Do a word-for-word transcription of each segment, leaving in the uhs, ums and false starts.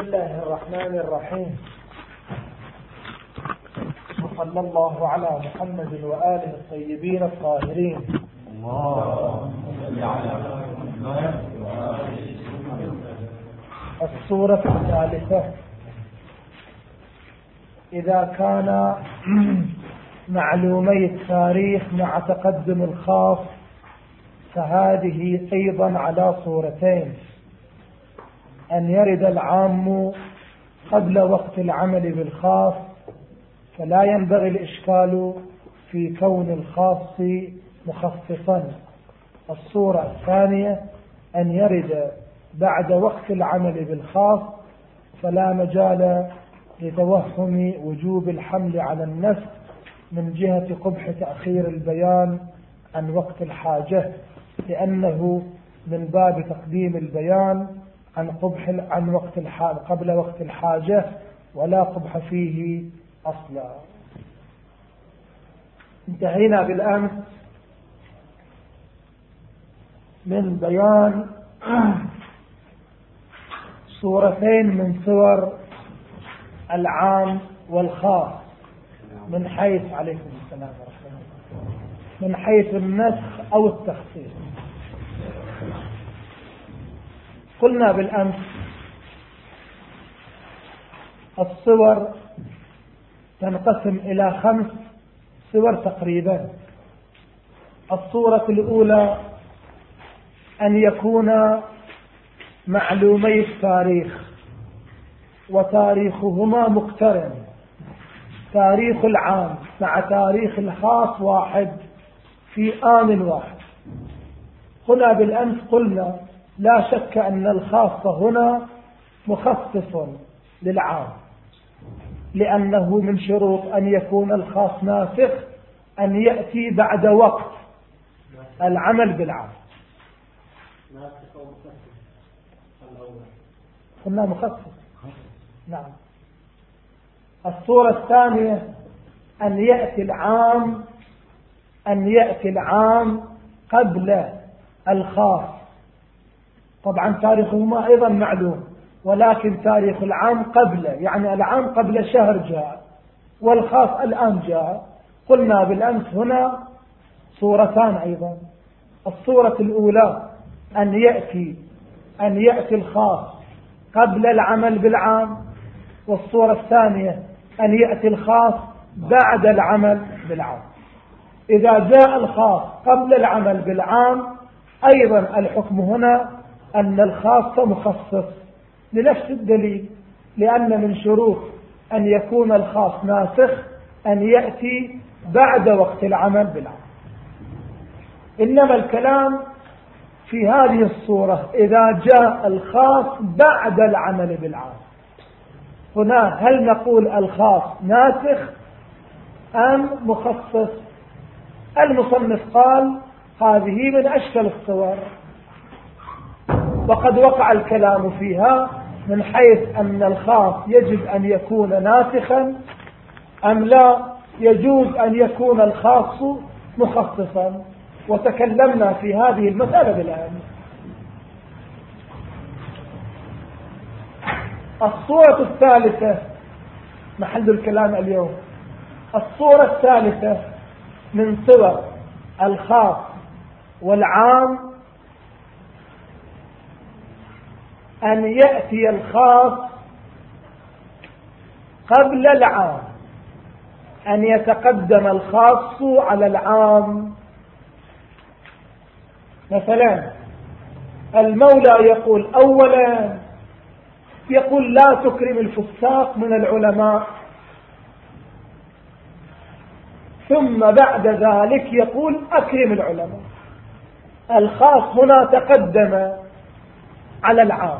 الله الرحمن الرحيم، وصلى الله على محمد وآله الطيبين الطاهرين. السورة الثالثة. إذا كان معلومي التاريخ مع تقدم الخاص فهذه أيضا على صورتين: أن يرد العام قبل وقت العمل بالخاص، فلا ينبغي الإشكال في كون الخاص مخصصا. الصورة الثانية أن يرد بعد وقت العمل بالخاص، فلا مجال لتوهم وجوب الحمل على النفس من جهة قبح تأخير البيان عن وقت الحاجة، لأنه من باب تقديم البيان عن قبح عن وقت الحاجة قبل وقت الحاجة، ولا قبح فيه أصلا. انتهينا بالأمس من بيان صورتين من صور العام والخاص من حيث عليكم السلام ورحمة الله من حيث النسخ أو التخصيص. قلنا بالأمس الصور تنقسم إلى خمس صور تقريبا. الصورة الأولى أن يكون معلومي التاريخ وتاريخهما مقترن، تاريخ العام مع تاريخ الخاص واحد في آن واحد. هنا بالأمس قلنا لا شك أن الخاص هنا مخصص للعام، لأنه من شروط أن يكون الخاص ناسخ أن يأتي بعد وقت العمل بالعام. قلنا مخصص. نعم. الصورة الثانية أن يأتي العام أن يأتي العام قبل الخاص. طبعا تاريخهما أيضا معلوم، ولكن تاريخ العام قبل، يعني العام قبل شهر جاء والخاص الآن جاء. قلنا بالأمس هنا صورتان أيضا. الصورة الأولى أن يأتي أن يأتي الخاص قبل العمل بالعام، والصورة الثانية أن يأتي الخاص بعد العمل بالعام. إذا جاء الخاص قبل العمل بالعام أيضا الحكم هنا أن الخاص مخصص لنفس الدليل، لأن من شروط أن يكون الخاص ناسخ أن يأتي بعد وقت العمل بالعام. إنما الكلام في هذه الصورة إذا جاء الخاص بعد العمل بالعام. هنا هل نقول الخاص ناسخ أم مخصص؟ المصنف قال هذه من أشكل الصور، وقد وقع الكلام فيها من حيث أن الخاص يجب أن يكون ناسخا أم لا يجوز أن يكون الخاص مخصصا، وتكلمنا في هذه المسألة بالآن. الصورة الثالثة محل الكلام اليوم. الصورة الثالثة من صور الخاص والعام أن يأتي الخاص قبل العام، أن يتقدم الخاص على العام. مثلا المولى يقول أولا يقول لا تكرم الفساق من العلماء، ثم بعد ذلك يقول أكرم العلماء. الخاص هنا تقدم على العام.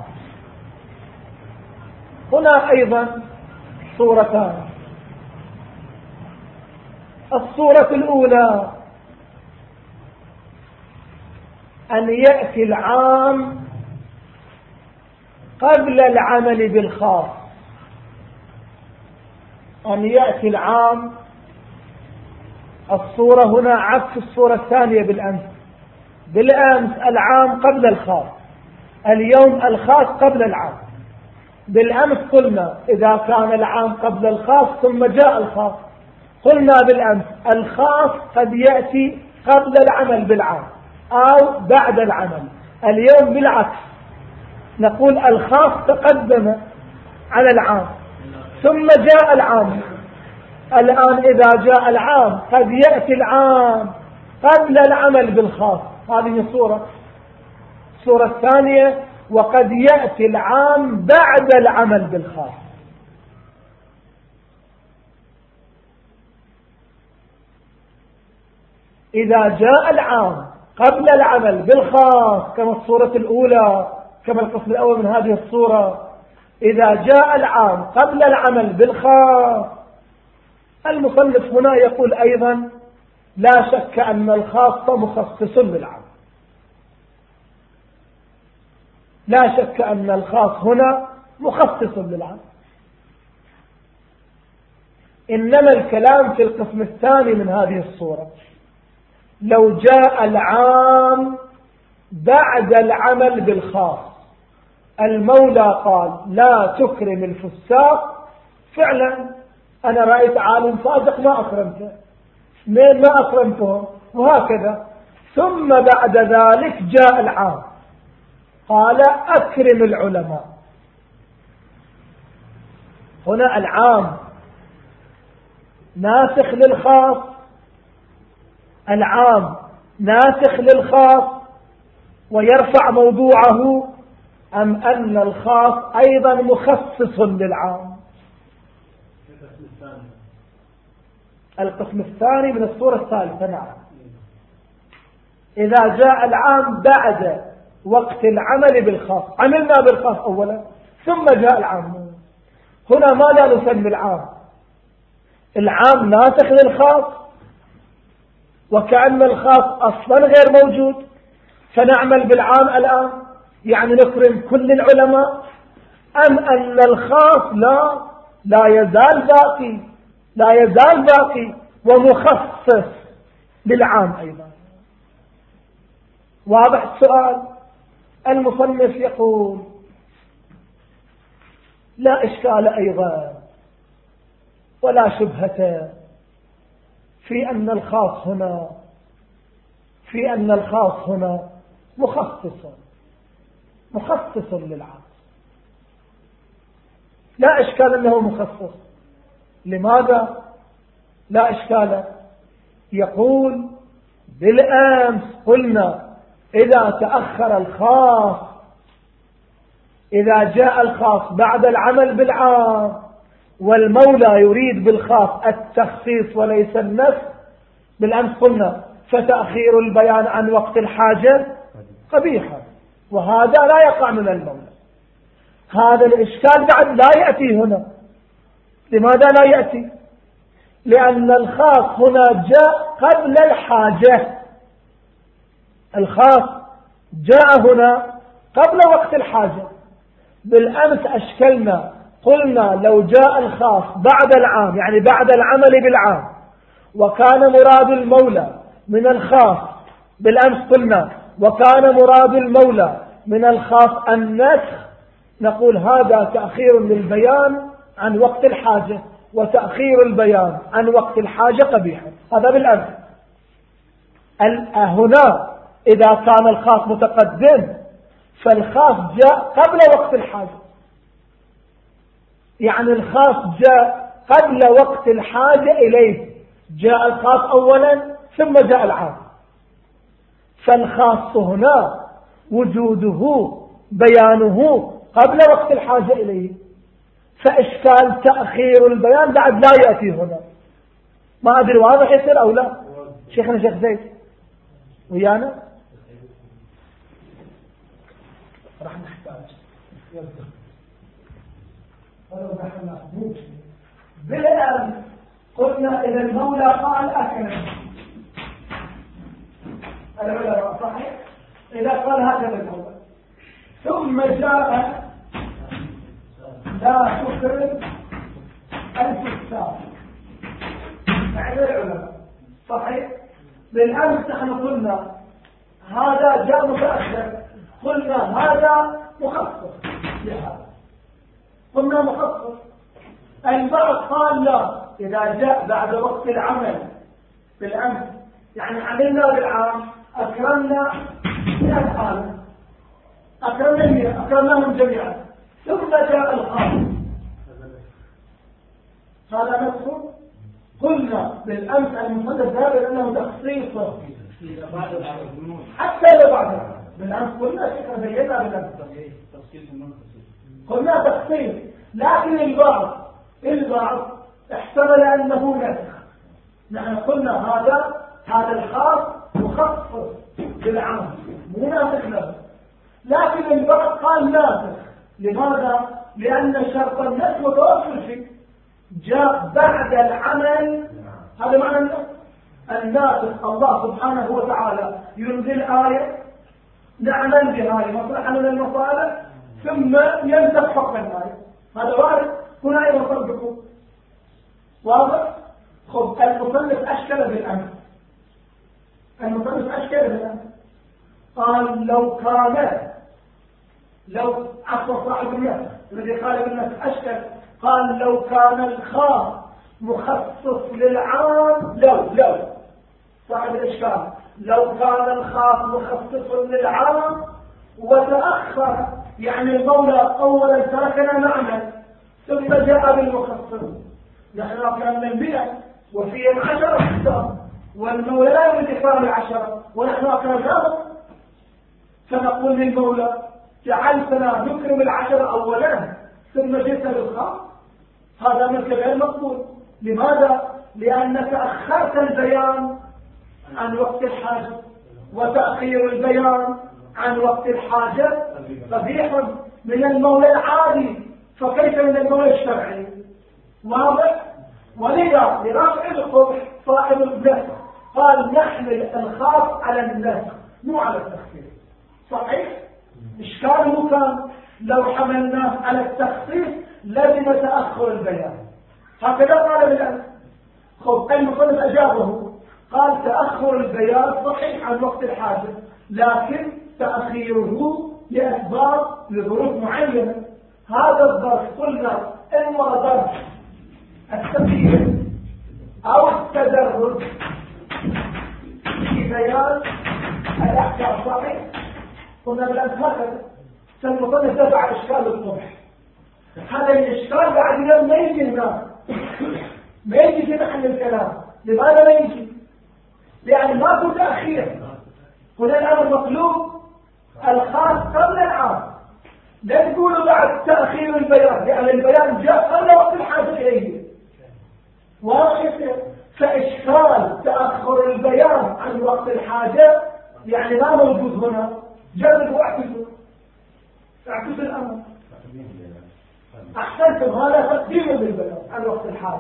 هنا أيضا صورتان. الصورة الأولى أن يأتي العام قبل العمل بالخاص، أن يأتي العام. الصورة هنا عكس الصورة الثانية بالأمس. بالأمس العام قبل الخاص، اليوم الخاص قبل العام. بالأمس قلنا إذا كان العام قبل الخاص ثم جاء الخاص، قلنا بالأمس الخاص قد يأتي قبل العمل بالعام أو بعد العمل. اليوم بالعكس، نقول الخاص تقدم على العام ثم جاء العام. الآن إذا جاء العام قد يأتي العام قبل العمل بالخاص، هذه صورة. الصورة الثانية وقد يأتي العام بعد العمل بالخاص. إذا جاء العام قبل العمل بالخاص كما الصورة الأولى، كما القسم الأول من هذه الصورة، إذا جاء العام قبل العمل بالخاص، المصنف هنا يقول أيضا لا شك أن الخاص مخصص للعام. لا شك أن الخاص هنا مخصص للعام، إنما الكلام في القسم الثاني من هذه الصورة. لو جاء العام بعد العمل بالخاص، المولى قال لا تكرم الفساق، فعلا أنا رأيت عالم فاسق ما أكرمته، اثنين ما أكرمتهم، وهكذا. ثم بعد ذلك جاء العام قال أكرم العلماء. هنا العام ناسخ للخاص، العام ناسخ للخاص ويرفع موضوعه، أم أن الخاص أيضا مخصص للعام؟ القسم الثاني من الصورة الثالثة. نعم، إذا جاء العام بعد وقت العمل بالخاص، عملنا بالخاص أولا ثم جاء العام. هنا ماذا نسمي العام؟ العام ناسخ للخاص وكأن الخاص أصلا غير موجود، فنعمل بالعام الآن، يعني نكرم كل العلماء، أم أن الخاص لا لا يزال باقي لا يزال باقي ومخصص للعام أيضا؟ واضح السؤال؟ المصنف يقول لا إشكال أيضا ولا شبهة في أن الخاص هنا في أن الخاص هنا مخصص مخصص للعام. لا إشكال أنه مخصص. لماذا لا إشكال؟ يقول بالأمس قلنا إذا تأخر الخاص، إذا جاء الخاص بعد العمل بالعام والمولى يريد بالخاص التخصيص وليس النسخ، بالأمس قلنا فتأخير البيان عن وقت الحاجة قبيحا، وهذا لا يقع من المولى. هذا الإشكال بعد لا يأتي هنا. لماذا لا يأتي؟ لأن الخاص هنا جاء قبل الحاجة. الخاص جاء هنا قبل وقت الحاجة. بالأمس أشكلنا قلنا لو جاء الخاص بعد العام، يعني بعد العمل بالعام، وكان مراد المولى من الخاص، بالأمس قلنا وكان مراد المولى من الخاص النسخ، نقول هذا تأخير للبيان عن وقت الحاجة، وتأخير البيان عن وقت الحاجة قبيح. هذا بالأمس. هنا إذا كان الخاص متقدم فالخاص جاء قبل وقت الحاجة، يعني الخاص جاء قبل وقت الحاجة إليه. جاء الخاص أولا ثم جاء العام، فالخاص هنا وجوده بيانه قبل وقت الحاجة إليه، فإشكال تأخير البيان بعد لا يأتي هنا. ما أدري واضح يصير أو لا؟ شيخنا شيخ زيد ويانا راح نحتاج ولو نحن نحبوش. بالآن قلنا إذا المولى قال أكرم العلماء، صحيح؟ إذا قال هكذا المولى ثم جاء لا تكرم الفساق يعني العلماء، صحيح؟ بالأمس نحن قلنا هذا جاء متأخر، قلنا هذا مخصص لهذا. قلنا مخصص. البعض قال لا، إذا جاء بعد وقت العمل بالأمس، يعني عملنا بالعام أكرمنا مئة حالة، أكرمنا مئة، أكرمناهم جميعا، ثم جاء الخاص، هذا نفسه. قلنا بالأمس المصدر ذلك أنه تخصيصه حتى لو بعد بالأمس قلنا شكرا بينا بالأمس قلنا تخصيص، لكن البعض البعض احتمل أنه نسخ. نحن قلنا هذا هذا الخاص مخصص بالعام مو ناسخ له، لكن البعض قال ناسخ. لماذا؟ لأن شرط النسخ متوفر فيه، جاء بعد العمل. هذا معنى النسخ. الناسخ الله سبحانه وتعالى ينزل آية نعمل بهاي مصلحة من المصالح ثم ينسخ حكم الآية، هذا وارد. هنا أيضا صدقوا واضح. خذ المصنف أشكل بالأمر، المصنف أشكل بالأمر، قال لو كان لو عفوا صاحب النسخ الذي قال بالنسخ أشكل، قال لو كان الخاص مخصص للعام، لو لو صاحب الإشكال لو كان الخاص مخصص للعام وتأخر، يعني المولى أولا تركنا نعمل ثم جاء بالمخصص، نحن أكرمنا المئة وفيهم عشرة حساب، والمولى لا يريد إكرام العشرة ونحن أكرمناهم، فنقول للمولى جعلتنا نكرم العشرة أولا ثم جئت بالخاص، هذا منك غير مقبول. لماذا؟ لأنك أخرت البيان عن وقت الحاجة، وتأخير البيان عن وقت الحاجة قبيح من المولى العادي، فكيف من المولى الشرعي؟ واضح؟ ولذا لرفع القبح صاحب النسخ قال نحمل الخاص على النسخ مو على التخصيص. صحيح؟ إشكاله كان لو حملناه على التخصيص لازم تأخر البيان، هكذا قال بالأمس. خب المصنف أجابه قال تأخر البيان صحيح عن وقت الحاجة، لكن تأخيره لأسباب لظروف معينة. هذا الظرف قلنا إما ظرف التأخير أو التدرج في بيان الأحكام. صحيح؟ قلنا بالأمس هكذا. فالمصنف دفع إشكال الصبح، هذا الإشكال بعد يوم ما يجي هنا، ما يجي في محل الكلام. لماذا ما يجي؟ لأن ما كنت تأخير. هنا الأمر مطلوب الخاص قبل العام، لا تقولوا بعد تأخير البيان، لأن البيان جاء قبل وقت الحاجة إليه. واضح؟ فإشكال تأخر البيان عن وقت الحاجة يعني ما موجود هنا. جربوا واعكسوا اعكسوا الأمر. أحسنتم، هذا تقديم للبيان عن وقت الحاجة.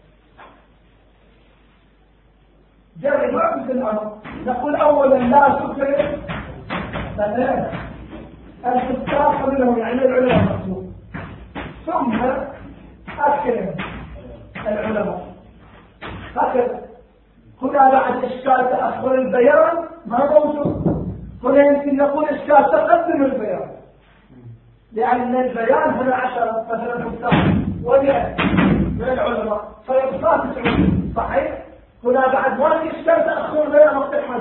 جربوا واعكسوا الأمر. نقول أولا لا تكرر ثلاثة الكتاب قبلهم، يعني العلماء المقصود، ثم أكرم العلماء. هكذا. هنا بعد إشكال تأخر البيان ما موجود. هنا يمكن نقول إشكال تقدم البيان، لأن البيان هنا عشرة مثلا مستقبل ومئة من العلماء فيبقى تسعون. صحيح؟ هنا بعد ما في إشكال تأخر البيان وقت الحج.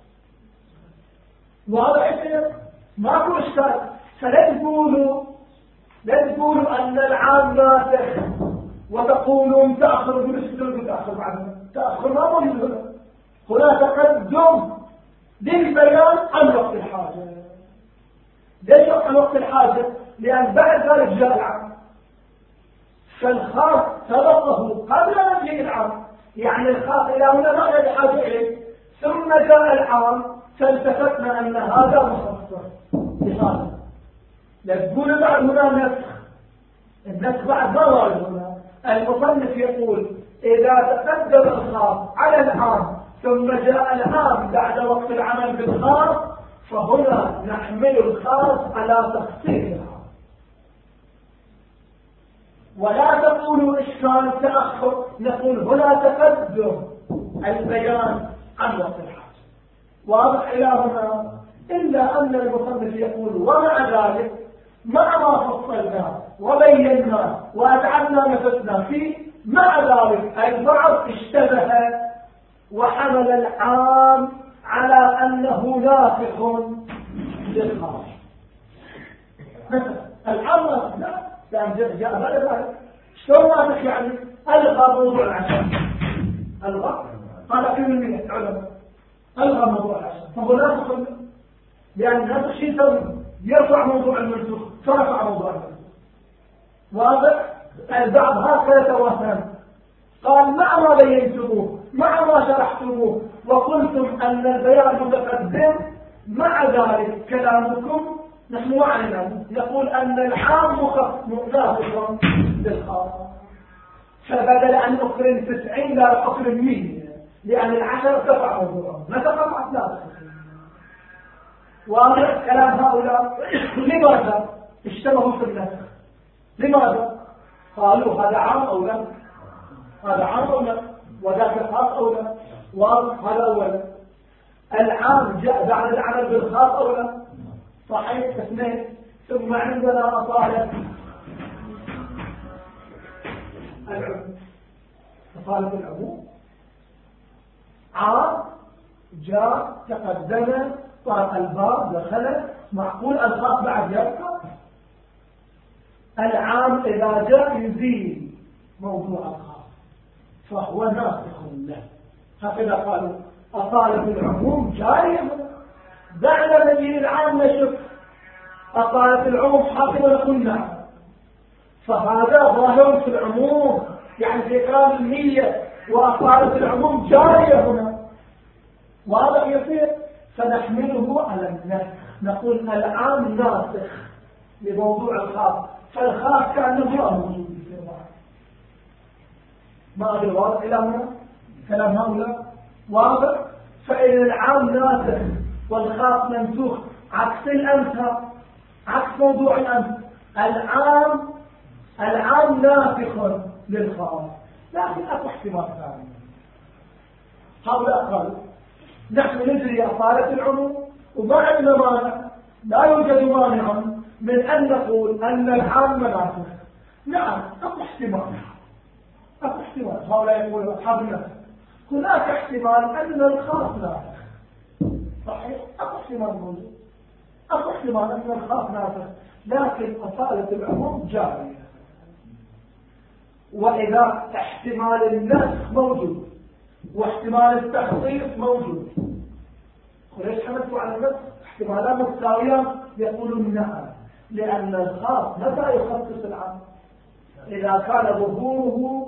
واضح؟ ماكو إشكال. فلا تقولوا لا تقولوا أن العام ناسخ وتقولوا تأخر بالسجود تأخر بعد تأخر ما موجود هنا. هنا تقدم للبيان عن وقت الحاجة. ليش عن وقت الحاجة؟ لأن بعد ذلك جاء العام، فالخاص سبقه قبل مجيء العام، يعني الخاص إلى هنا ما كان بحاجة إليه، ثم جاء العام فالتفتنا أن هذا مخصص بهذا. لا تقول بعد هنا نسخ، النسخ بعد ما وارد هنا. المصنف يقول إذا تقدم الخاص على العام ثم جاء العام بعد وقت العمل بالخاص فهنا نحمل الخاص على تخصيص العام. ولا تقولوا إشكال تأخر، نقول هنا تقدم البيان عن وقت الحاجة. واضح إلى هنا؟ إلا أن المصنف يقول ومع ذلك مع ما فصلناه وبينا وأتعبنا نفسنا فيه، مع ذلك البعض اشتبه وحمل العام على أنه ناسخ للخاص. مثلا العام لا لأن جاء بعد ذلك شلون ناسخ؟ يعني ألغى موضوع العشاء، ألغى قال في من العلماء ألغى موضوع العشاء، فهو ناسخ لأن هذا الشيء يسوي يرفع موضوع المنسوخ فرفع موضوع المنسوخ. واضح؟ البعض هكذا يتوهم، قال مع ما بينتموه مع ما شرحتموه وقلتم أن البيان متقدم، مع ذلك كلامكم نحن معنا يقول أن العام ناسخ للخاص، فبدل أن أقرن تسعين لا أقرن مية، لأن العشر ارتفع موضوعهم ما تقطع ثلاثة. واضح كلام هؤلاء؟ لماذا اشتبهوا في النسخ؟ لماذا؟ قالوا هذا عام أو لا، هذا عام أو لا، وذاك خاص أو لا. واضح؟ هذا أولا. العام جاء بعد العمل بالخاص أو لا؟ صحيح. اثنين. ثم عندنا أصالة العموم. أصالة العموم عام جاء تقدم طرق الباب دخل، معقول الخاص بعد يبقى؟ العام إذا جاء يزيل موضوع الخاص فهو ناسخ له. هكذا قالوا أصالة العموم جارية. دعنا نجي العام نشوف أصالة العموم حاكمة نقول نعم، فهذا ظاهر في العموم يعني في إكرام المية، وأصالة العموم جارية هنا. وهذا يصير فنحمله على النسخ، نقول العام ناسخ لموضوع الخاص، فالخاص كأنه ما موجود في الوضع. ما أدري واضح إلى هنا كلام هؤلاء؟ واضح. فإن العام ناسخ والخاص منسوخ عكس الأمس، عكس موضوع الأمس. العام العام ناسخ للخاص، لكن أكو احتمال ثاني. هؤلاء قالوا نحن ندري أصالة العموم وما عندنا مانع، لا يوجد مانع من أن نقول أن العام ناسخ. نعم أكو احتمال، أكو احتمال. هؤلاء يقولون أصحاب النفس هناك احتمال أن الخاص ناسخ. صحيح، أكو احتمال موجود، أكو احتمال أن الخاص ناسخ، لكن أصالة العموم جارية. وإذا احتمال النسخ موجود واحتمال التخصيص موجود، وليش حملتوا على النسخ احتمالات متساوية؟ يقولون نعم، لأن الخاص متى يخصص العام؟ إذا كان ظهوره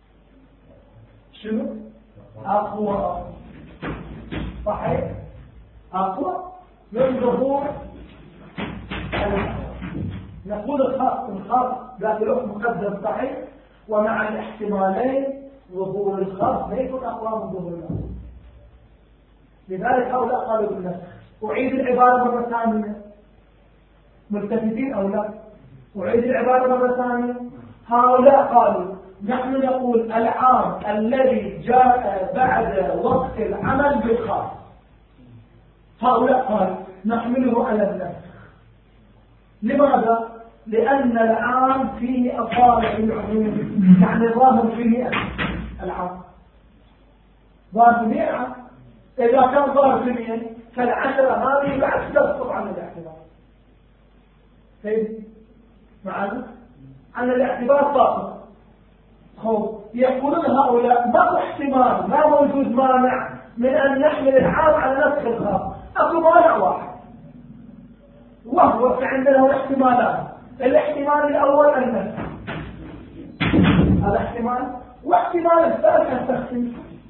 شنو؟ أقوى. صحيح؟ أقوى من ظهور العام. نقول الخاص الخاص ذات الحكم مقدم صحيح، ومع الاحتمالين ظهور الخاص لا يكون أقوى من ظهور العام. لذلك هؤلاء قالوا بالنسخ. أعيد العبارة مرة ثانية، ملتفتين أو لا؟ أعيد العبارة مرة ثانية. هؤلاء قالوا نحن نقول العام الذي جاء بعد وقت العمل بالخاص. هؤلاء قالوا نحمله على النسخ. لماذا؟ لأن العام فيه أصالة العموم، يعني ظاهر فيه العام، ظاهر فيه العام. إذا كان ظاهر فيه فالعشرة هذه بعد تسقط عن الاعتبار. طيب معنا عن الاعتبار فقط. خب يقولون هؤلاء ما احتمال، ما موجود مانع من أن نحمل العام على نسخ الخاص. أكو مانع واحد، وهو عندنا احتمالات. الاحتمال الأول النسخ، هذا احتمال، واحتمال الثالث التخصيص.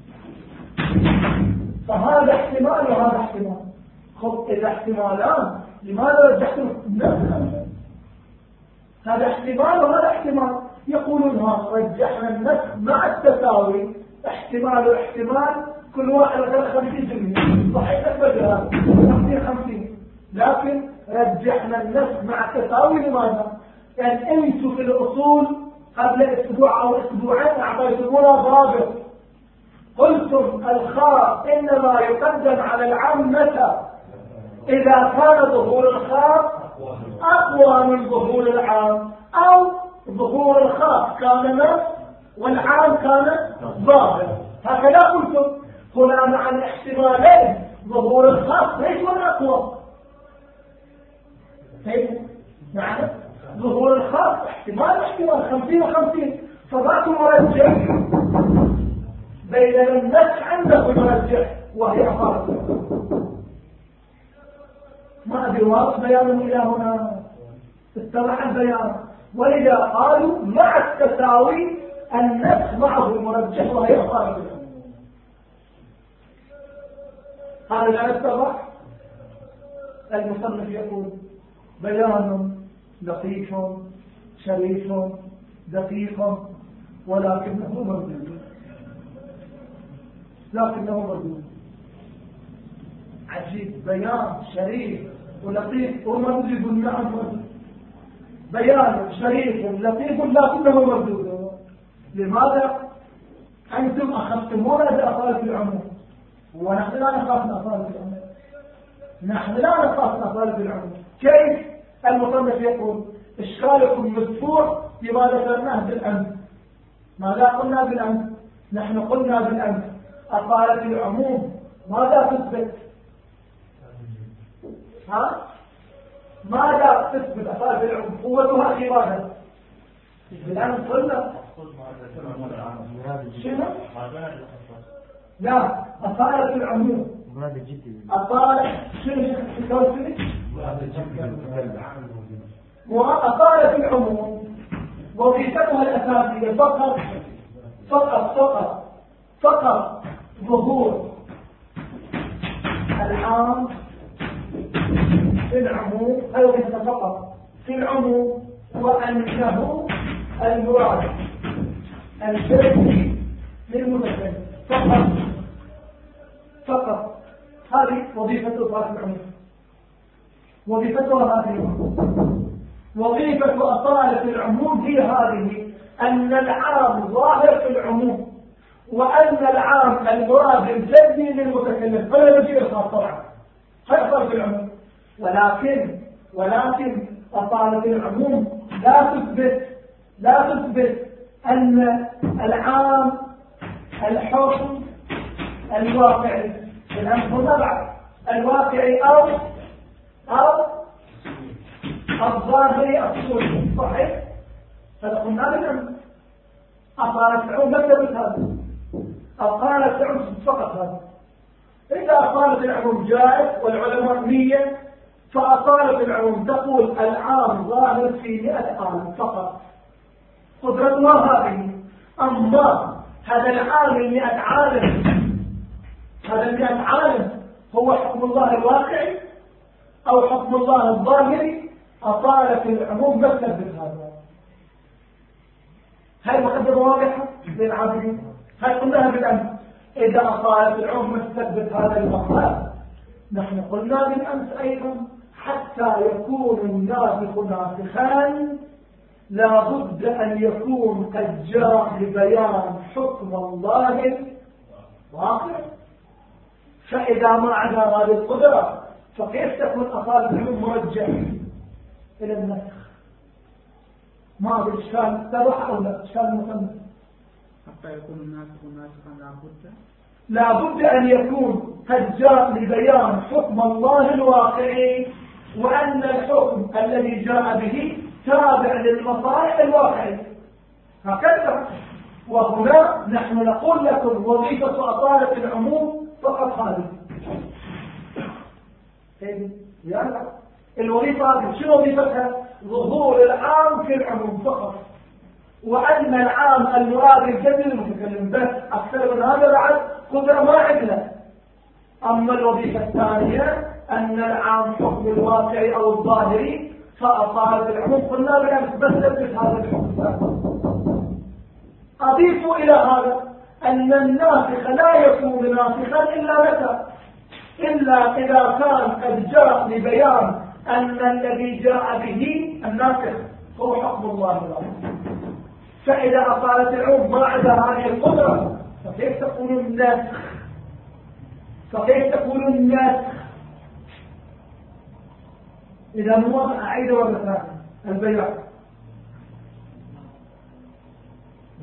فهذا احتمال وهذا احتمال. خب إذا احتمالان لماذا رجحتوا النسخ؟ هذا احتمال وهذا احتمال. يقولون ها رجحنا النسخ مع التساوي، احتمال واحتمال كل واحد خمسين بالمئة. صحيح أكبر خمسين خمسين، لكن رجحنا النسخ مع التساوي. لماذا؟ يعني انتوا في الأصول قبل أسبوع أو أسبوعين أعطيتمونا ضابط، قلتم الخاص إنما يقدم على العام متى؟ إذا كان ظهور الخاص أقوى من ظهور العام. أو ظهور الخاص كان نص والعام كان ظاهر. هكذا قلتم هنا مع الاحتمالين ظهور الخاص ليس والأقوى. معنى ظهور الخاص احتمال احتمال خمسين وخمسين، فذاك مرجح بين النفس عنده مرجح وهي أخاف. ما أدري واضح بيان إلى هنا استمع البيان. ولذا قالوا مع التساوي النفس معه مرجح وهي أخاف. هذا لا يتضح. المصنف يقول بيان لطيف شريف دقيق ولكنه مردود. لكنه مردود. عجيب، بيان شريف ولطيف ومردود. نعم مردود. بيان شريف لطيف لكنه مردود. لماذا؟ أنتم أخذتمونا بأطالة العموم ونحن لا نخاف من أطالة العموم. نحن لا نخاف من أطالة العموم. كيف؟ المصنف يقول إشكالكم مدفوع بما ذكرناه بالأمس. ماذا قلنا بالأمس؟ نحن قلنا بالأمس أطالة العموم ماذا تثبت؟ ها؟ ماذا تثبت أطالة العموم؟ قوتها في ماذا؟ بالأمس قلنا شنو؟ لا، أطالة العموم أطالة شنو شنو وأطالة العموم وظيفتها الأساسية فقط فقط فقط فقط ظهور العام في العموم، أي وظيفة فقط في العموم، وأنه المراد الشرعي للمتكلم فقط فقط. هذه وظيفة أطالة العموم. وظيفتها هذه. وظيفة أطالة العموم هي هذه: أن العام ظاهر في العموم، وأن العام المراد الجدي للمتكلم. فلا يجي الخاص طبعا هذا أطالة العموم. ولكن ولكن أطالة العموم لا تثبت لا تثبت أن العام الحكم الواقعي الأمر بعد الواقعي أو أو الظاهري الصوري. صحيح؟ فلقلنا بالأمر أطالة العموم لا تثبت هذا، أطالة العموم فقط هذا. إذا أطالة العموم جائز والعلماء نية، فأطالة العموم تقول العام ظاهر في مئة عام فقط، قدرتها هذه. أما هذا العام المئة عالم، هذا المئة عالم هو حكم الله الواقعي أو حكم الله الظاهري، أطالة العموم لا تثبت هذا. هاي مقدمة واضحة للعابدين. هاي قلناها بالأمس. إذا أطالة العموم لا تثبت هذا المقام، نحن قلنا بالأمس أيضا حتى يكون الناسخ ناسخان لابد أن يكون قد جاء لبيان حكم الله واقع. فإذا ما عدا هذه القدرة فكيف تكون أطالة العموم مرجح إلى النسخ؟ ما بالإشكال اتضح أو لا؟ إشكال مصنف حتى يكون الناسخ ناسخا لابد لابد أن يكون قد جاء لبيان حكم الله الواقعي، وأن الحكم الذي جاء به تابع للمصالح الواقعية. هكذا. وهنا نحن نقول لكم وظيفة أطالة العموم فقط هذه. يعني الوظيفة هذه شنو وظيفتها؟ ظهور العام في العموم فقط، وأن العام المراد الجديد المتكلم بس. أكثر من هذا بعد قدرة ما عندنا. أما الوظيفة الثانية أن العام حكم الواقعي أو الظاهري، فأطالة العموم قلنا بالأمس بس لبس هذا الحكم. أضيف إلى هذا أن الناسخ لا يكون ناسخا إلا متى؟ إلا إذا كان قد جاء لبيان أن الذي جاء به الناسخ هو حكم الله الواقعي. فإذا أطالت العموم ما عدا هذه القدرة فكيف تقول الناسخ؟ فكيف تقول الناسخ؟ إذا موضع أعيد مرة ثانية البيان.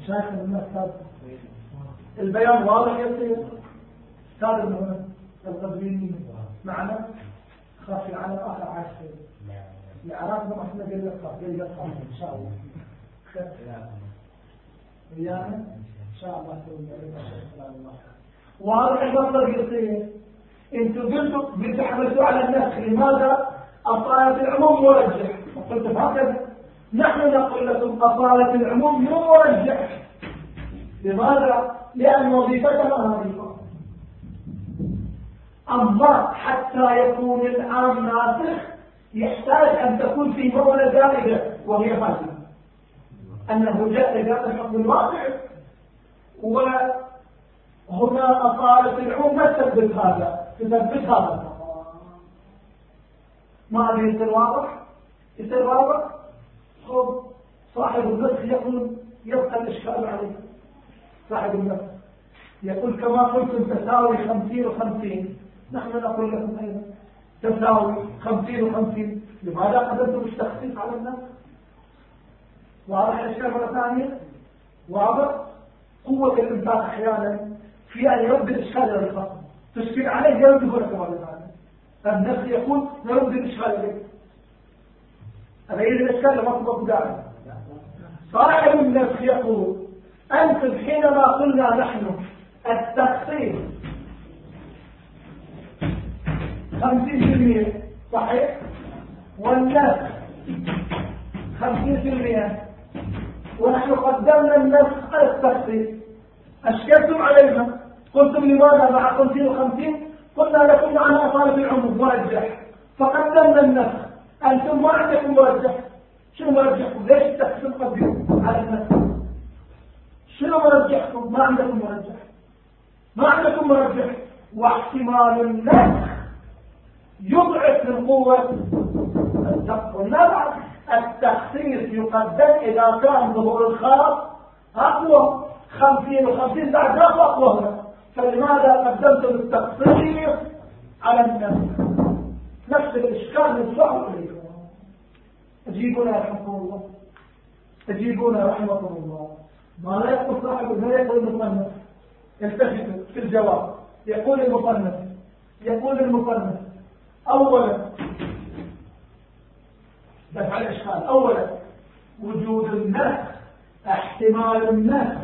شايف المسألة البيان واضح يصير استاذ المهندس القدويني معنا خافي على آخر عشر العراق ما احنا قل لك قل لك ان شاء الله خير ويانا ان شاء الله تقول واضح المطلب يصير انتوا قلتوا بتحملتوا على النسخ لماذا اصالة العموم مرجح قلت هكذا نحن نقول لكم اصالة العموم مو مرجح لماذا لان وظيفتها وظيفه اما حتى يكون العام ناسخ يحتاج ان تكون في مولى زائده وهي هذه انه جاء جاء الحكم الواقع وهنا اصالة العموم ما تثبت هذا تثبت هذا ما أبي يصير واضح يصير واضح خب صاحب النسخ يقول يبقى الإشكال عليه صاحب النسخ يقول كما قلتم تساوي خمسين وخمسين نحن نقول لكم أيضا تساوي خمسين وخمسين لماذا قدمتم التخصيص على النسخ واضح الإشكال مرة ثانية واضح قوة الإنسان أحيانا في أن يرد الإشكال إلى الخصم تشكيل عليه يرد يقول لكم مرة ثانية النفس يقول نرد الإشكال عليه أبين الإشكال لما تبقى داعي صاحب النفس يقول أنتم حينما قلنا نحن التخصيص خمسين بالمئة صحيح والنفس خمسين بالمئة ونحن قدمنا النفس على التخصيص أشكلتم علينا قلتم لماذا مع خمسين وخمسين قلنا لكم معنا أصالة العموم مرجح فقدمنا النفس أنتم ما عندكم مرجح شنو مرجحكم ليش التقسيم قدموا على النفس شنو مرجحكم ما عندكم مرجح ما عندكم مرجح واحتمال النفس يضعف من قوة الدق والنبع التخصيص يقدم إذا كان ظهور الخاص أقوى خمسين وخمسين بعد ذاك أقوى هنا فلماذا قدمتم التخصيص على النفس نفس الإشكال ندفعه إليكم أجيبونا رحمكم الله أجيبونا رحمكم الله ما لا يقول صاحب ما يقول المصنف التفتوا في الجواب يقول المصنف يقول المصنف أولا دفع الإشكال أولا وجود النفس احتمال النفس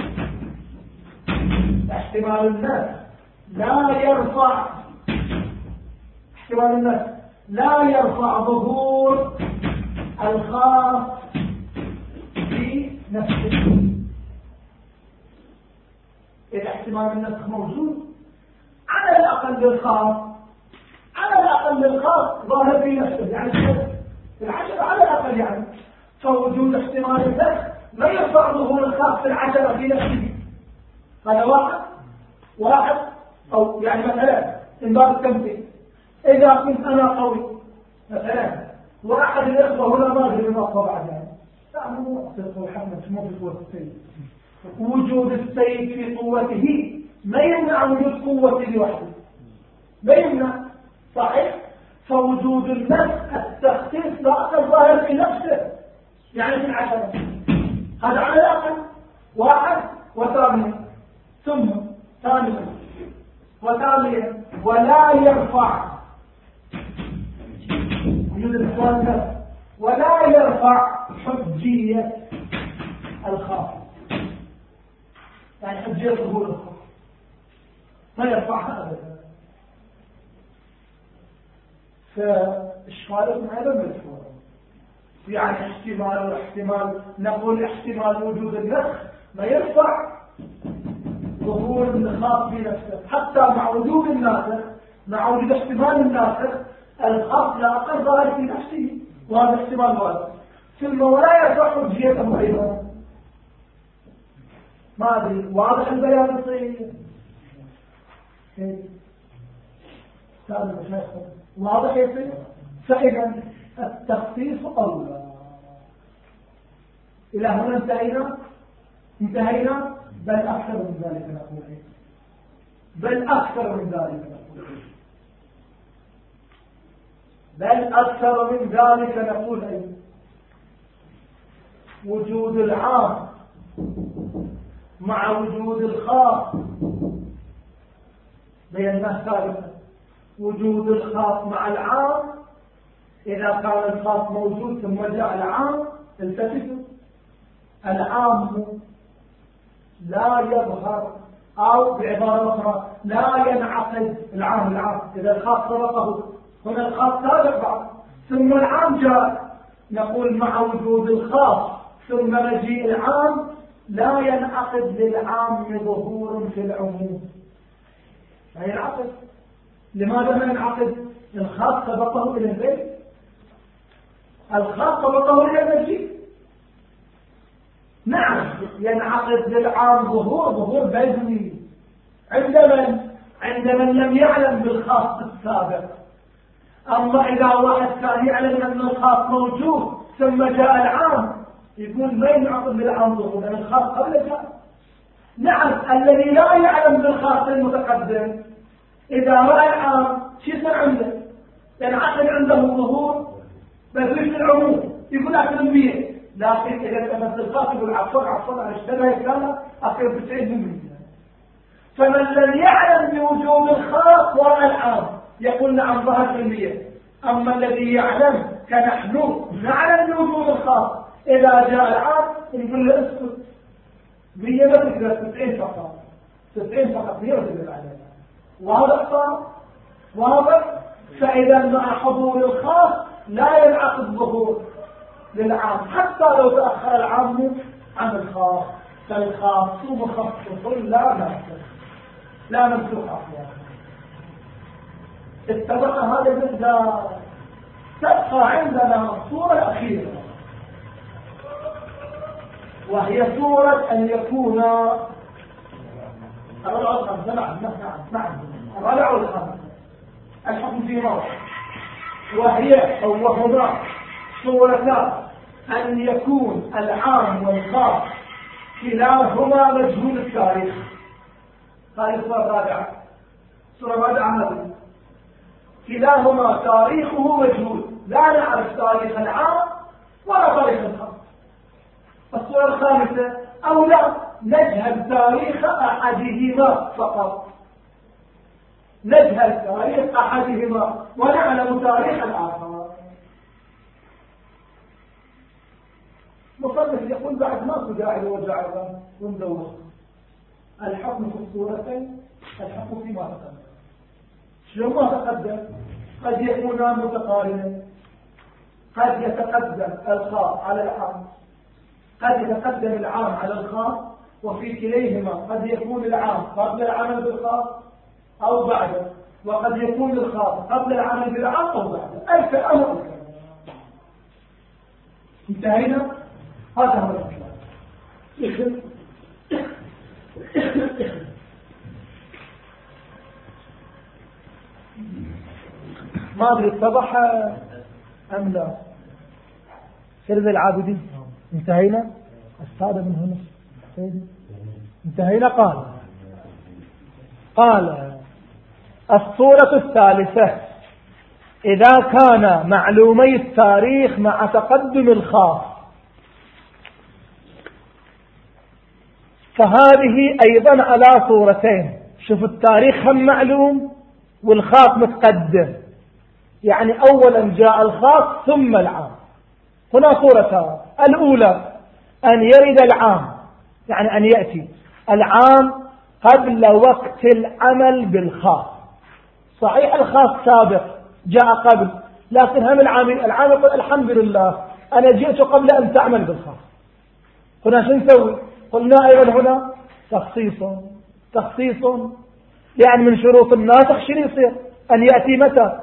احتمال النفس لا يرفع احتمال النفس لا يرفع ظهور الخاص في نفسه إذا احتمال النفس موجود على الأقل للخاص على الأقل للخاص ظاهر في نفسه يعني في العشرة على الأقل يعني فوجود احتمال النفس لا يرفع ظهور الخاص في العشرة في نفسه هذا واحد واحد أو يعني مثلا من باب التمثيل إذا كنت أنا قوي مثلا واحد الإخوة هنا ما أدري ما أخوة بعد يعني لا مو أصدق محمد مو في قوة السيد وجود السيد في قوته ما يمنع وجود قوته لوحده ما يمنع صحيح فوجود النفس التخصيص لا أقل ظاهر في نفسه يعني في العشرة هذا على الأقل واحد وثانيا ثم ثانيا وثانيا ولا يرفع وجود الثالث ولا يرفع حجية الخاص يعني حجية ظهور الخاص ما يرفعها أبدا فإشكالكم أيضا مدفوع يعني احتمال واحتمال نقول احتمال وجود النسخ ما يرفع ظهور الخاص في نفسه حتى مع وجود الناسخ مع وجود احتمال الناسخ الخاص لا أقل ظاهر في نفسه وهذا احتمال واضح ثم ولا يرفع حجيته أيضا ما أدري واضح البيان الصحيح واضح يصير فإذا التخصيص أولى إلى هنا انتهينا انتهينا بل أكثر من ذلك نقول بل أكثر من ذلك نقول بل أكثر من ذلك نقول وجود العام مع وجود الخاص بيننا ثالثا وجود الخاص مع العام. إذا كان الخاص موجود ثم جاء العام التفتوا، العام لا يظهر، أو بعبارة أخرى لا ينعقد العام العام إذا الخاص سبقه. هنا الخاص سابق بعد ثم العام جاء، نقول مع وجود الخاص ثم مجيء العام لا ينعقد للعام ظهور في العموم، لا ينعقد. لماذا ما ينعقد؟ الخاص سبقه إلى البيت، الخاص سبقه إلى المجيء. نعم ينعقد للعام ظهور، ظهور بيني عند من؟ عند من لم يعلم بالخاص السابق. أما إذا واحد كان يعلم أن الخاص موجود ثم جاء العام يقول ما ينعقد للعام ظهور لأن الخاص قبل جاء. نعم الذي لا يعلم بالخاص المتقدم إذا رأى العام شو يصير عنده؟ ينعقد عنده الظهور بس في العموم يقول أكثر من مية، لكن إذا كانت الخاص يقول عفوا عفوا أنا اشتبه كلامه أكثر بتسعين بالمية. فمن لم يعلم بوجود الخاص ورأى العام يقول نعم ظهر في المية. أما الذي يعلم كنحن نعلم بوجود الخاص إذا جاء العام يقول له اسكت مية ما تقدر تسعين فقط، تسعين فقط مية وتقدر عليها. واضح صار؟ واضح؟ فإذا مع حضور الخاص لا ينعقد ظهور للعام حتى لو تأخر العام عن الخاص، فالخاص مخصص لا منسوخ، لا منسوخ أصلا. اتفق هذا المقدار. تبقى عندنا الصورة الأخيرة وهي صورة أن يكون الرابع والخامسة. نعم نعم نعم الرابع والخامسة الحكم في موضع، وهي أو وهما صورتان أن يكون العام والخاص كلاهما مجهول التاريخ. هذه الصورة الرابعة. الصورة الرابعة هذه كلاهما تاريخه مجهول، لا نعرف تاريخ العام ولا تاريخ الخاص. الصورة الخامسة أو لا نجهل تاريخ أحدهما فقط، نجهل تاريخ أحدهما ونعلم تاريخ الآخر. مصنف يقول بعد ما تداعي وجع وندور الحكم في الصورتين، الحكم فيما تقدم. شو ما تقدم قد يكونان متقارنين، قد يتقدم الخاص على العام، قد يتقدم العام على الخاص، وفي كليهما قد يكون العام قبل العمل بالخاص أو بعده، وقد يكون الخاص قبل العمل بالعام أو بعده. أي كلام انتهينا. هذا هو الكلام. ما أدري اتضح أم لا. سرد العابدين انتهينا. السادة من هنا انتهينا. قال قال الصورة الثالثة إذا كان معلومي التاريخ مع تقدم الخاص فهذه أيضا على صورتين. شوف التاريخ هم معلوم والخاص متقدم، يعني أولا جاء الخاص ثم العام. هنا صورتان. الأولى أن يرد العام، يعني أن يأتي العام قبل وقت العمل بالخاص. صحيح الخاص سابق جاء قبل، لكن هم العام العام يقول الحمد لله أنا جئت قبل أن تعمل بالخاص. هنا شو نسوي؟ قلنا أيضا هنا تخصيص تخصيص يعني من شروط الناسخ شنو يصير؟ أن يأتي متى؟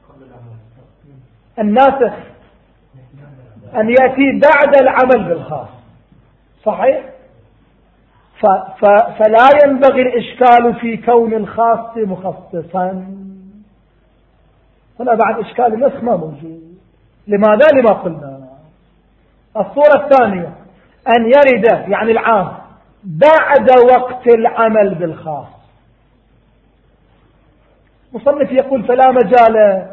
الناسخ أن يأتي بعد العمل بالخاص. صحيح؟ ف ف فلا ينبغي الإشكال في كون الخاص مخصصا. هنا بعد إشكال النسخ ما موجود. لماذا؟ لما قلنا. الصورة الثانية أن يرد يعني العام بعد وقت العمل بالخاص. مصنف يقول فلا مجال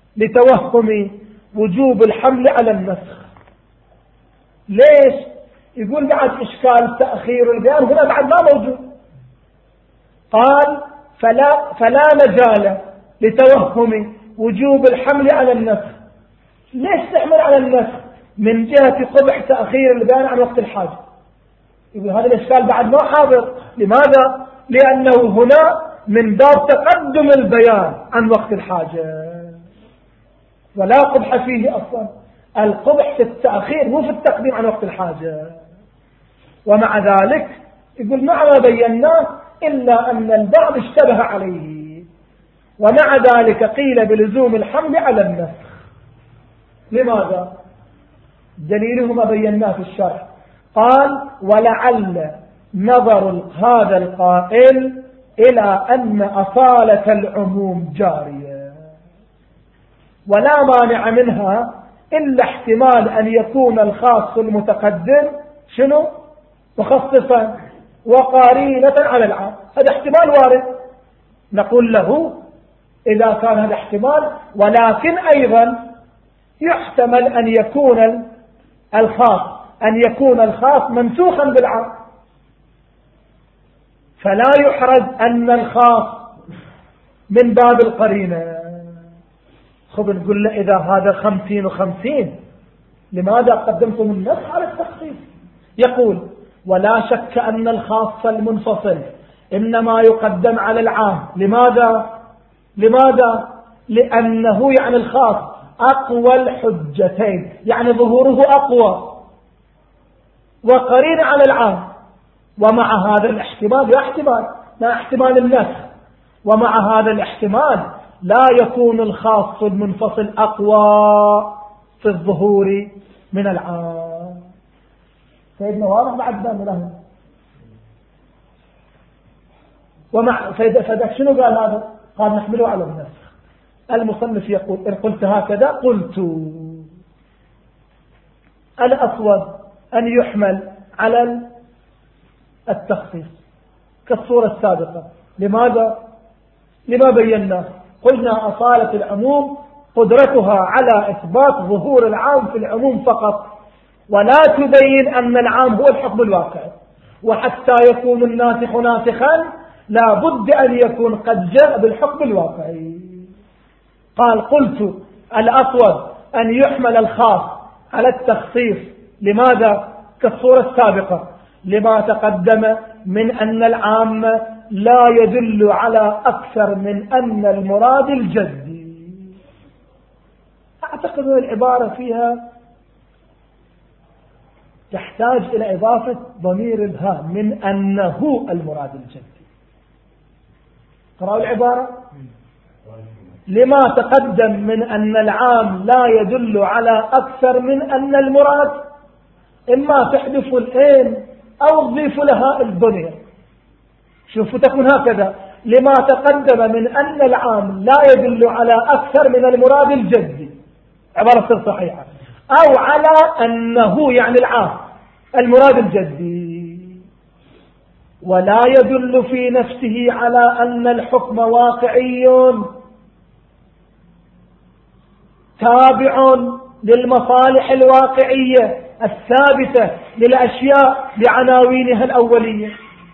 لتوهم وجوب الحمل على النسخ. ليش؟ يقول بعد إشكال تأخير البيان هنا بعد ما موجود. قال فلا, فلا مجال لتوهم وجوب الحمل على النسخ. ليش تحمل على النسخ؟ من جهة قبح تأخير البيان عن وقت الحاجة. يقول هذا الإشكال بعد ما حاضر. لماذا؟ لأنه هنا من باب تقدم البيان عن وقت الحاجة، ولا قبح فيه أصلا. القبح في التأخير مو في التقديم عن وقت الحاجة. ومع ذلك يقول مع ما بيناه إلا أن البعض اشتبه عليه، ومع ذلك قيل بلزوم الحمل على النسخ. لماذا؟ دليله ما بيناه في الشرح. قال ولعل نظر هذا القائل إلى أن أصالة العموم جارية، ولا مانع منها إلا احتمال أن يكون الخاص المتقدم شنو؟ مخصصا وقارينة على العام. هذا احتمال وارد. نقول له إذا كان هذا احتمال، ولكن أيضا يحتمل أن يكون الخاص أن يكون الخاص منسوخا بالعام، فلا يحرز أن الخاص من باب القرينة. خب نقول له إذا هذا خمسين وخمسين لماذا قدمتم النسخ على التخصيص؟ يقول ولا شك أن الخاص المنفصل إنما يقدم على العام. لماذا؟ لماذا؟ لأنه يعني الخاص أقوى الحجتين، يعني ظهوره أقوى وقرين على العام. ومع هذا الاحتمال لا احتمال لا احتمال النسخ، ومع هذا الاحتمال لا يكون الخاص المنفصل أقوى في الظهور من العام. سيدنا واضح بعد ذلك له. ومع فإذا شنو قال هذا؟ قال نحمله على النسخ. المصنف يقول إن قلت هكذا قلت الأصوب أن يحمل على التخصيص كالصورة السابقة. لماذا؟ لما بينا قلنا أصالة العموم قدرتها على إثبات ظهور العام في العموم فقط، ولا تبين أن العام هو الحكم الواقعي. وحتى يكون الناسخ ناسخا لا بد أن يكون قد جاء بالحكم الواقعي. قال قلت الأصوب أن يحمل الخاص على التخصيص. لماذا؟ كالصورة السابقة لما تقدم من أن العام لا يدل على أكثر من أن المراد الجدي. أعتقد أن العبارة فيها تحتاج إلى إضافة ضمير الهاء من أنه المراد الجدي. قرأوا العبارة لما تقدم من أن العام لا يدل على أكثر من أن المراد، إما تحذف الإن أو تضيف لها الضمير. شوفوا تكون هكذا لما تقدم من أن العام لا يدل على أكثر من المراد الجدي، عبارة صير صحيحة، أو على أنه يعني العام المراد الجدي، ولا يدل في نفسه على أن الحكم واقعي تابع للمصالح الواقعية الثابتة للأشياء بعناوينها الأولية.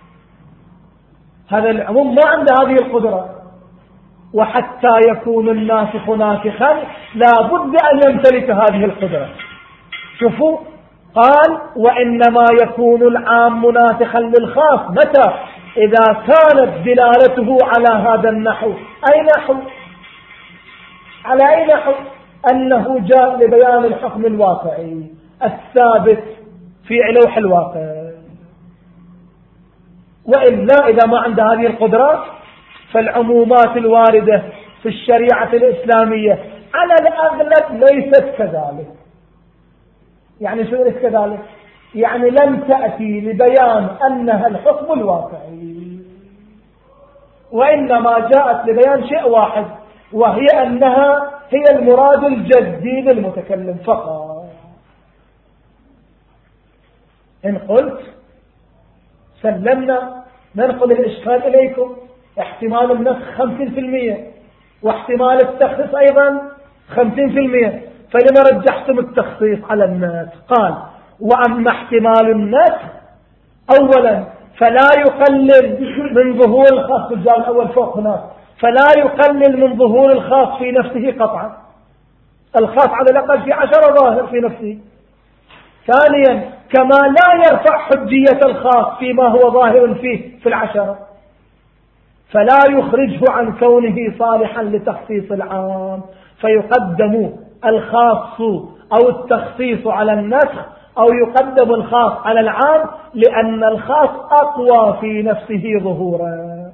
هذا العموم ما عنده هذه القدرة. وحتى يكون الناسخ ناسخا لا بد أن يمتلك هذه القدرة. شوفوا قال وإنما يكون العام ناسخا للخاص متى؟ إذا كانت دلالته على هذا النحو. أي نحو؟ على أي نحو؟ أنه جاء لبيان الحكم الواقعي الثابت في لوح الواقع. وإلا إذا ما عنده هذه القدرات فالعمومات الواردة في الشريعة الإسلامية على الأغلب ليست كذلك. يعني شو ليست كذلك؟ يعني لم تأتي لبيان أنها الحكم الواقعي، وإنما جاءت لبيان شيء واحد، وهي أنها هي المراد الجدي للمتكلم فقط. إن قلت سلمنا ننقل الإشكال إليكم، احتمال النسخ خمسين في المية واحتمال التخصيص أيضا خمسين في المية، فلما رجحتم التخصيص على النسخ؟ قال وأما احتمال النسخ أولا فلا يقلل من ظهور الخاص في الجواب الأول فوق هناك، فلا يقلل من ظهور الخاص في نفسه قطعا، الخاص على الأقل في عشرة ظاهر في نفسه. ثانيا كما لا يرفع حجية الخاص فيما هو ظاهر فيه في العشرة، فلا يخرجه عن كونه صالحا لتخصيص العام، فيقدم الخاص أو التخصيص على النسخ، أو يقدم الخاص على العام، لأن الخاص أقوى في نفسه ظهورا.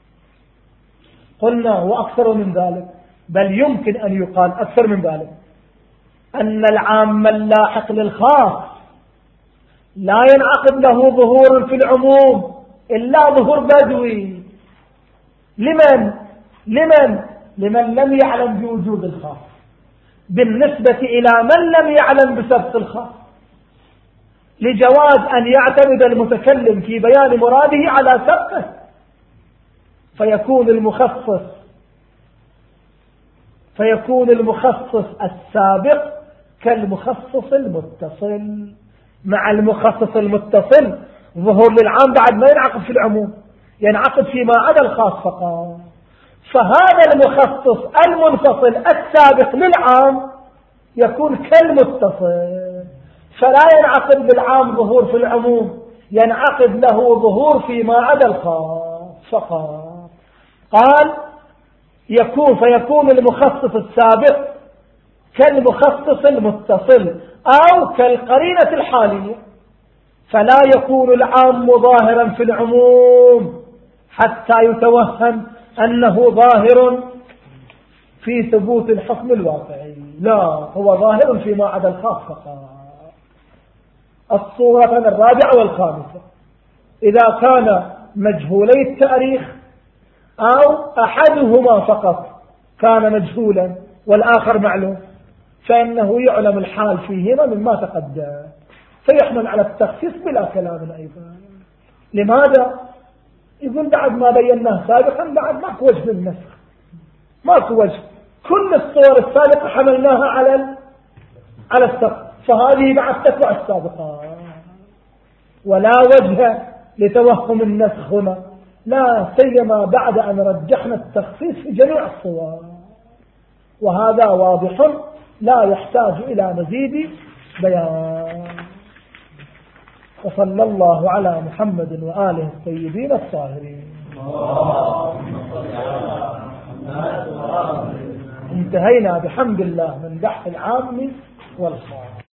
قلنا وأكثر من ذلك، بل يمكن أن يقال أكثر من ذلك، أن العام اللاحق للخاص لا ينعقد له ظهور في العموم إلا ظهور بدوي. لمن؟ لمن؟ لمن لم يعلم بوجود الخاص، بالنسبة إلى من لم يعلم بسبق الخاص، لجواز أن يعتمد المتكلم في بيان مراده على سبقه، فيكون المخصص فيكون المخصص السابق كالمخصص المتصل. مع المخصص المتصل ظهور للعام بعد ما ينعقد في العموم، ينعقد فيما عدا الخاص فقط. فهذا المخصص المنفصل السابق للعام يكون كالمتصل، فلا ينعقد بالعام ظهور في العموم، ينعقد له ظهور فيما عدا الخاص فقط. قال يكون فيكون المخصص السابق كالمخصص المتصل أو كالقرينة الحالية، فلا يكون العام ظاهرا في العموم حتى يتوهم أنه ظاهر في ثبوت الحكم الواقعي، لا، هو ظاهر فيما عدا الخاص فقط. الصورة الرابعة والخامسة، إذا كان مجهولي التاريخ أو أحدهما فقط كان مجهولا والآخر معلوم، فإنه يعلم الحال فيهما مما تقدم، فيحمل على التخصيص بلا كلام أيضا. لماذا؟ يقول بعد ما بيناه سابقا بعد ماكو وجه للنسخ، ماكو وجه، كل الصور السابقة حملناها على على السبق، فهذه بعد تتبع السابقة، ولا وجه لتوهم النسخ هنا، لا سيما بعد أن رجحنا التخصيص في جميع الصور، وهذا واضح لا يحتاج إلى مزيد بيان. وصلى الله على محمد وآله الطيبين الطاهرين. انتهينا بحمد الله من بحث العام والخاص.